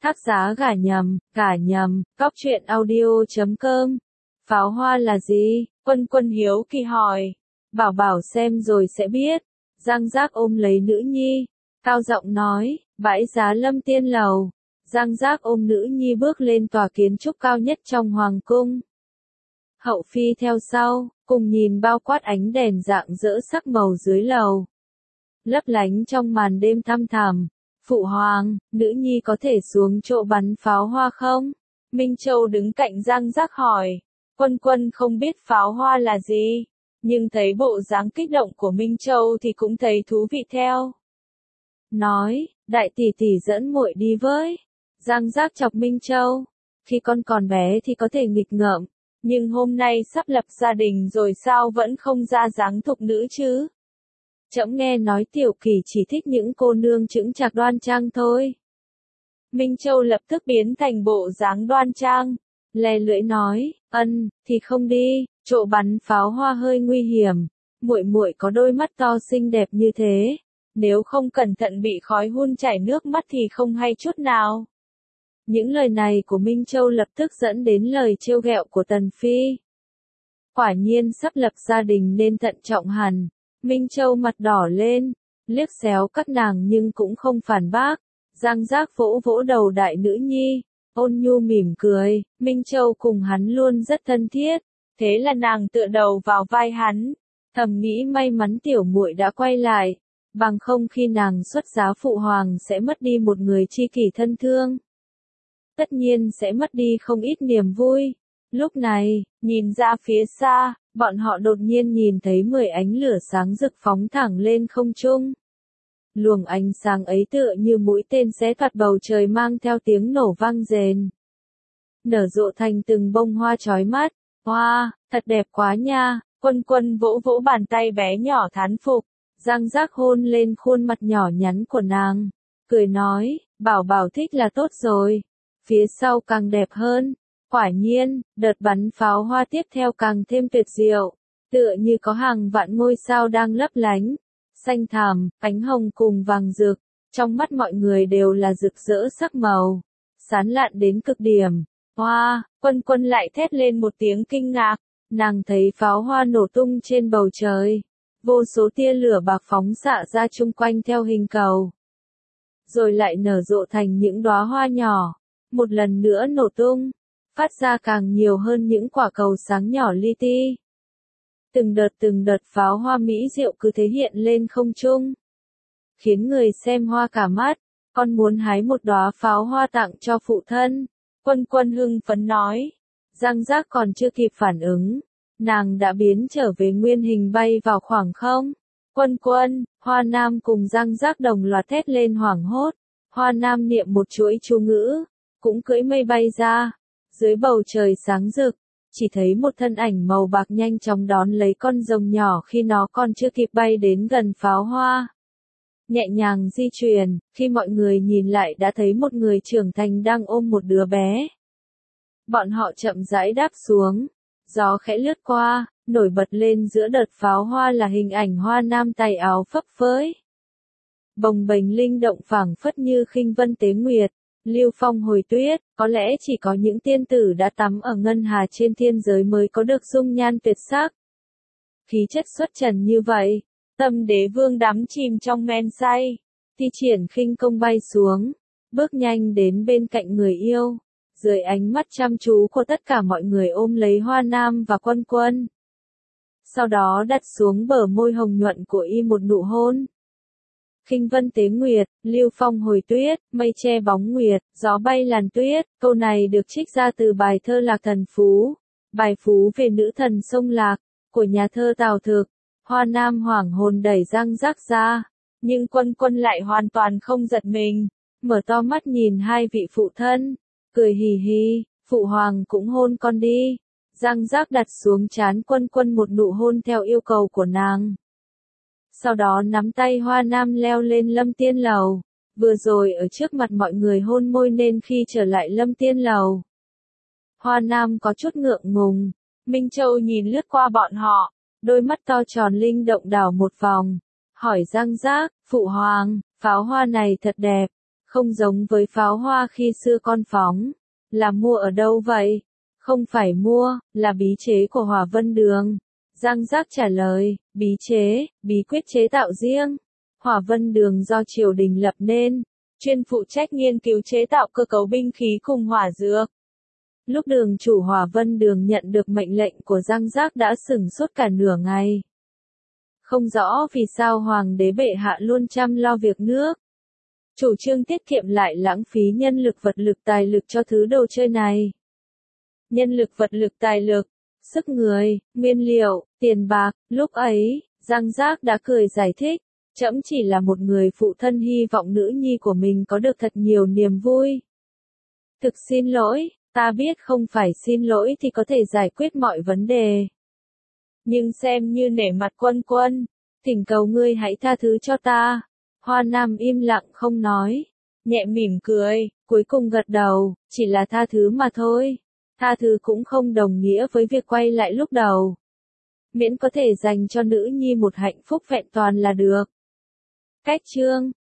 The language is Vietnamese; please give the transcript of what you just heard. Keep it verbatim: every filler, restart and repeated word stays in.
Tác giá gả nhầm, gả nhầm, Góc truyện audio chấm com. Pháo hoa là gì? Quân Quân hiếu kỳ hỏi. Bảo bảo xem rồi sẽ biết. Giang Giác ôm lấy nữ nhi, cao giọng nói, bãi giá Lâm Tiên Lầu. Giang Giác ôm nữ nhi bước lên tòa kiến trúc cao nhất trong hoàng cung. Hậu phi theo sau, cùng nhìn bao quát ánh đèn rạng rỡ sắc màu dưới lầu. Lấp lánh trong màn đêm thăm thẳm. Phụ hoàng, nữ nhi có thể xuống chỗ bắn pháo hoa không? Minh Châu đứng cạnh Giang Giác hỏi. Quân Quân không biết pháo hoa là gì, nhưng thấy bộ dáng kích động của Minh Châu thì cũng thấy thú vị theo. Nói, đại tỷ tỷ dẫn muội đi với. Giang Giác chọc Minh Châu. Khi con còn bé thì có thể nghịch ngợm, nhưng hôm nay sắp lập gia đình rồi sao vẫn không ra dáng thục nữ chứ? Trẫm nghe nói Tiểu Kỳ chỉ thích những cô nương chững chạc đoan trang thôi. Minh Châu lập tức biến thành bộ dáng đoan trang, lè lưỡi nói, ân, thì không đi, chỗ bắn pháo hoa hơi nguy hiểm, muội muội có đôi mắt to xinh đẹp như thế, nếu không cẩn thận bị khói hun chảy nước mắt thì không hay chút nào. Những lời này của Minh Châu lập tức dẫn đến lời trêu ghẹo của Tần Phi. Quả nhiên sắp lập gia đình nên thận trọng hẳn. Minh Châu mặt đỏ lên, liếc xéo các nàng nhưng cũng không phản bác. Giang Giác vỗ vỗ đầu đại nữ nhi, ôn nhu mỉm cười. Minh Châu cùng hắn luôn rất thân thiết, thế là nàng tựa đầu vào vai hắn, thầm nghĩ may mắn tiểu muội đã quay lại, bằng không khi nàng xuất giá phụ hoàng sẽ mất đi một người tri kỷ thân thương. Tất nhiên sẽ mất đi không ít niềm vui. Lúc này, nhìn ra phía xa, bọn họ đột nhiên nhìn thấy mười ánh lửa sáng rực phóng thẳng lên không trung. Luồng ánh sáng ấy tựa như mũi tên xé toạc bầu trời mang theo tiếng nổ vang rền. Nở rộ thành từng bông hoa chói mắt. Hoa, wow, thật đẹp quá nha. Quân Quân vỗ vỗ bàn tay bé nhỏ thán phục. Giang Giác hôn lên khuôn mặt nhỏ nhắn của nàng, cười nói, bảo bảo thích là tốt rồi. Phía sau càng đẹp hơn. Quả nhiên, đợt bắn pháo hoa tiếp theo càng thêm tuyệt diệu, tựa như có hàng vạn ngôi sao đang lấp lánh, xanh thẳm, ánh hồng cùng vàng rực, trong mắt mọi người đều là rực rỡ sắc màu, sán lạn đến cực điểm. Hoa, wow, Quân Quân lại thét lên một tiếng kinh ngạc, nàng thấy pháo hoa nổ tung trên bầu trời, vô số tia lửa bạc phóng xạ ra chung quanh theo hình cầu, rồi lại nở rộ thành những đóa hoa nhỏ, một lần nữa nổ tung, phát ra càng nhiều hơn những quả cầu sáng nhỏ li ti. Từng đợt từng đợt pháo hoa mỹ diệu cứ thế hiện lên không trung, khiến người xem hoa cả mắt. Con muốn hái một đóa pháo hoa tặng cho phụ thân. Quân Quân hưng phấn nói. Giang Giác còn chưa kịp phản ứng, nàng đã biến trở về nguyên hình bay vào khoảng không. Quân Quân, Hoa Nam cùng Giang Giác đồng loạt thét lên hoảng hốt. Hoa Nam niệm một chuỗi chú ngữ, cũng cưỡi mây bay ra. Dưới bầu trời sáng rực, chỉ thấy một thân ảnh màu bạc nhanh chóng đón lấy con rồng nhỏ khi nó còn chưa kịp bay đến gần pháo hoa. Nhẹ nhàng di chuyển, khi mọi người nhìn lại đã thấy một người trưởng thành đang ôm một đứa bé. Bọn họ chậm rãi đáp xuống, gió khẽ lướt qua, nổi bật lên giữa đợt pháo hoa là hình ảnh Hoa Nam tay áo phấp phới. Bồng bềnh linh động phảng phất như khinh vân tế nguyệt. Lưu phong hồi tuyết, có lẽ chỉ có những tiên tử đã tắm ở ngân hà trên thiên giới mới có được dung nhan tuyệt sắc. Khí chất xuất trần như vậy, Tâm Đế Vương đắm chìm trong men say, thi triển khinh công bay xuống, bước nhanh đến bên cạnh người yêu, dưới ánh mắt chăm chú của tất cả mọi người ôm lấy Hoa Nam và Quân Quân. Sau đó đặt xuống bờ môi hồng nhuận của y một nụ hôn. Khinh vân tế nguyệt, lưu phong hồi tuyết, mây che bóng nguyệt, gió bay làn tuyết. Câu này được trích ra từ bài thơ Lạc Thần Phú, bài phú về nữ thần sông Lạc, của nhà thơ Tào Thực. Hoa Nam hoảng hồn đẩy Giang Giác ra, nhưng Quân Quân lại hoàn toàn không giật mình, mở to mắt nhìn hai vị phụ thân, cười hì hì, phụ hoàng cũng hôn con đi. Giang Giác đặt xuống trán Quân Quân một nụ hôn theo yêu cầu của nàng. Sau đó nắm tay Hoa Nam leo lên Lâm Tiên Lầu, vừa rồi ở trước mặt mọi người hôn môi nên khi trở lại Lâm Tiên Lầu. Hoa Nam có chút ngượng ngùng, Minh Châu nhìn lướt qua bọn họ, đôi mắt to tròn linh động đảo một vòng, hỏi Giang Giác, phụ hoàng, pháo hoa này thật đẹp, Không giống với pháo hoa khi xưa con phóng. Là mua ở đâu vậy? Không phải mua, là bí chế của Hỏa Vân Đường. Giang Giác trả lời, bí chế, bí quyết chế tạo riêng. Hỏa Vân Đường do triều đình lập nên, chuyên phụ trách nghiên cứu chế tạo cơ cấu binh khí cùng hỏa dược. Lúc đường chủ Hỏa Vân Đường nhận được mệnh lệnh của Giang Giác đã sửng sốt cả nửa ngày. Không rõ vì sao Hoàng đế bệ hạ luôn chăm lo việc nước. Chủ trương tiết kiệm lại lãng phí nhân lực vật lực tài lực cho thứ đồ chơi này. Nhân lực vật lực tài lực, sức người, nguyên liệu, tiền bạc, lúc ấy, Giang Giác đã cười giải thích, trẫm chỉ là một người phụ thân hy vọng nữ nhi của mình có được thật nhiều niềm vui. Thực xin lỗi, ta biết không phải xin lỗi thì có thể giải quyết mọi vấn đề. Nhưng xem như nể mặt quân quân, thỉnh cầu ngươi hãy tha thứ cho ta. Hoa Nam im lặng không nói, nhẹ mỉm cười, cuối cùng gật đầu, chỉ là tha thứ mà thôi. Tha thứ cũng không đồng nghĩa với việc quay lại lúc đầu. Miễn có thể dành cho nữ nhi một hạnh phúc vẹn toàn là được. Cách chương